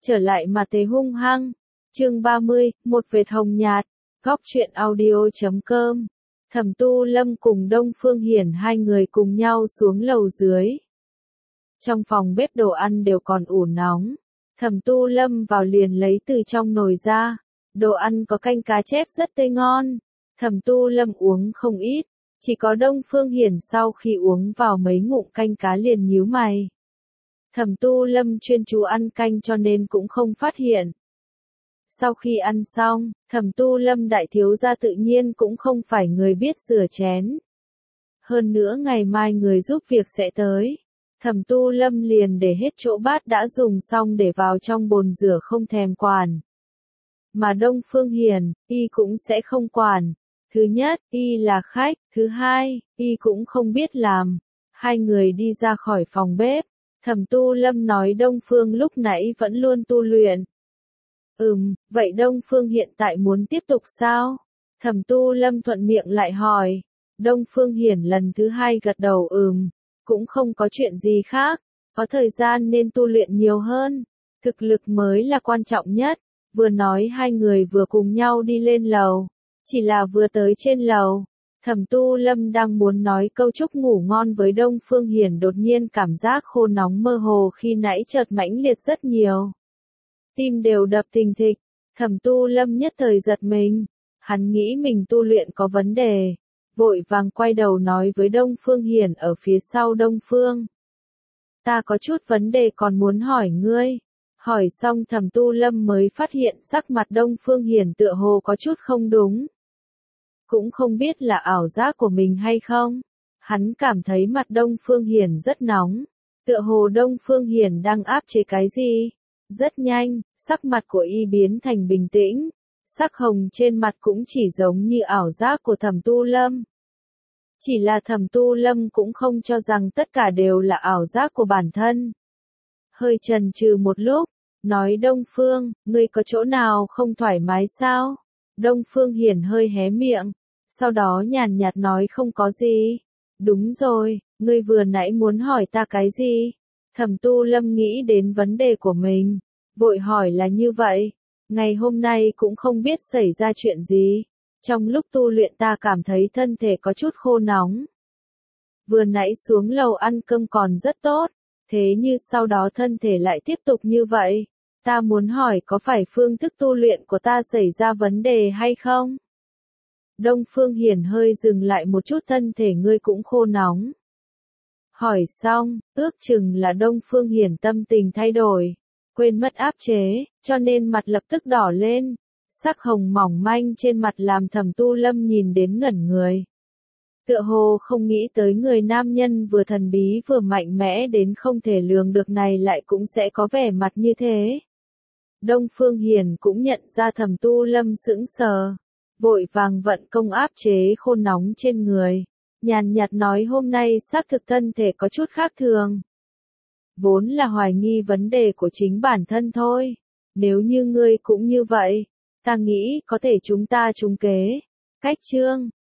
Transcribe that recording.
trở lại mà thế hung hăng. Chương 30, một vệt hồng nhạt. Góc truyện audio.com. Thẩm Tu Lâm cùng Đông Phương Hiển hai người cùng nhau xuống lầu dưới. Trong phòng bếp đồ ăn đều còn ủ nóng. Thẩm Tu Lâm vào liền lấy từ trong nồi ra. Đồ ăn có canh cá chép rất tươi ngon. Thẩm Tu Lâm uống không ít. Chỉ có Đông Phương Hiển sau khi uống vào mấy ngụm canh cá liền nhíu mày. Thẩm Tu Lâm chuyên chú ăn canh cho nên cũng không phát hiện. Sau khi ăn xong, Thẩm Tu Lâm đại thiếu gia tự nhiên cũng không phải người biết rửa chén. Hơn nữa ngày mai người giúp việc sẽ tới. Thẩm Tu Lâm liền để hết chỗ bát đã dùng xong để vào trong bồn rửa không thèm quản. Mà Đông Phương Hiển, y cũng sẽ không quản. Thứ nhất, y là khách, thứ hai, y cũng không biết làm. Hai người đi ra khỏi phòng bếp. Thẩm Tu Lâm nói Đông Phương lúc nãy vẫn luôn tu luyện. Vậy Đông Phương hiện tại muốn tiếp tục sao? Thẩm Tu Lâm thuận miệng lại hỏi. Đông Phương Hiển lần thứ hai gật đầu cũng không có chuyện gì khác, có thời gian nên tu luyện nhiều hơn. Thực lực mới là quan trọng nhất. Vừa nói hai người vừa cùng nhau đi lên lầu. Chỉ là vừa tới trên lầu, Thẩm Tu Lâm đang muốn nói câu chúc ngủ ngon với Đông Phương Hiển đột nhiên cảm giác khô nóng mơ hồ khi nãy chợt mãnh liệt rất nhiều. Tim đều đập thình thịch, Thẩm Tu Lâm nhất thời giật mình, hắn nghĩ mình tu luyện có vấn đề, vội vàng quay đầu nói với Đông Phương Hiển ở phía sau Đông Phương. Ta có chút vấn đề còn muốn hỏi ngươi. Hỏi xong Thẩm Tu Lâm mới phát hiện sắc mặt Đông Phương Hiển tựa hồ có chút không đúng. Cũng không biết là ảo giác của mình hay không. Hắn cảm thấy mặt Đông Phương Hiển rất nóng. Tựa hồ Đông Phương Hiển đang áp chế cái gì. Rất nhanh, sắc mặt của y biến thành bình tĩnh. Sắc hồng trên mặt cũng chỉ giống như ảo giác của Thẩm Tu Lâm. Chỉ là Thẩm Tu Lâm cũng không cho rằng tất cả đều là ảo giác của bản thân. Hơi chần chừ một lúc, nói Đông Phương, ngươi có chỗ nào không thoải mái sao? Đông Phương Hiển hơi hé miệng, sau đó nhàn nhạt nói không có gì. Đúng rồi, ngươi vừa nãy muốn hỏi ta cái gì? Thẩm Tu Lâm nghĩ đến vấn đề của mình, vội hỏi là như vậy. Ngày hôm nay cũng không biết xảy ra chuyện gì. Trong lúc tu luyện ta cảm thấy thân thể có chút khô nóng. Vừa nãy xuống lầu ăn cơm còn rất tốt. Thế như sau đó thân thể lại tiếp tục như vậy. Ta muốn hỏi có phải phương thức tu luyện của ta xảy ra vấn đề hay không? Đông Phương Hiển hơi dừng lại một chút, thân thể ngươi cũng khô nóng. Hỏi xong, ước chừng là Đông Phương Hiển tâm tình thay đổi, quên mất áp chế, cho nên mặt lập tức đỏ lên. Sắc hồng mỏng manh trên mặt làm Thẩm Tu Lâm nhìn đến ngẩn người. Tựa hồ không nghĩ tới người nam nhân vừa thần bí vừa mạnh mẽ đến không thể lường được này lại cũng sẽ có vẻ mặt như thế. Đông Phương Hiển cũng nhận ra Thẩm Tu Lâm sững sờ, vội vàng vận công áp chế khô nóng trên người, nhàn nhạt nói hôm nay xác thực thân thể có chút khác thường. Vốn là hoài nghi vấn đề của chính bản thân thôi, nếu như ngươi cũng như vậy, ta nghĩ có thể chúng ta trúng kế. Cách chương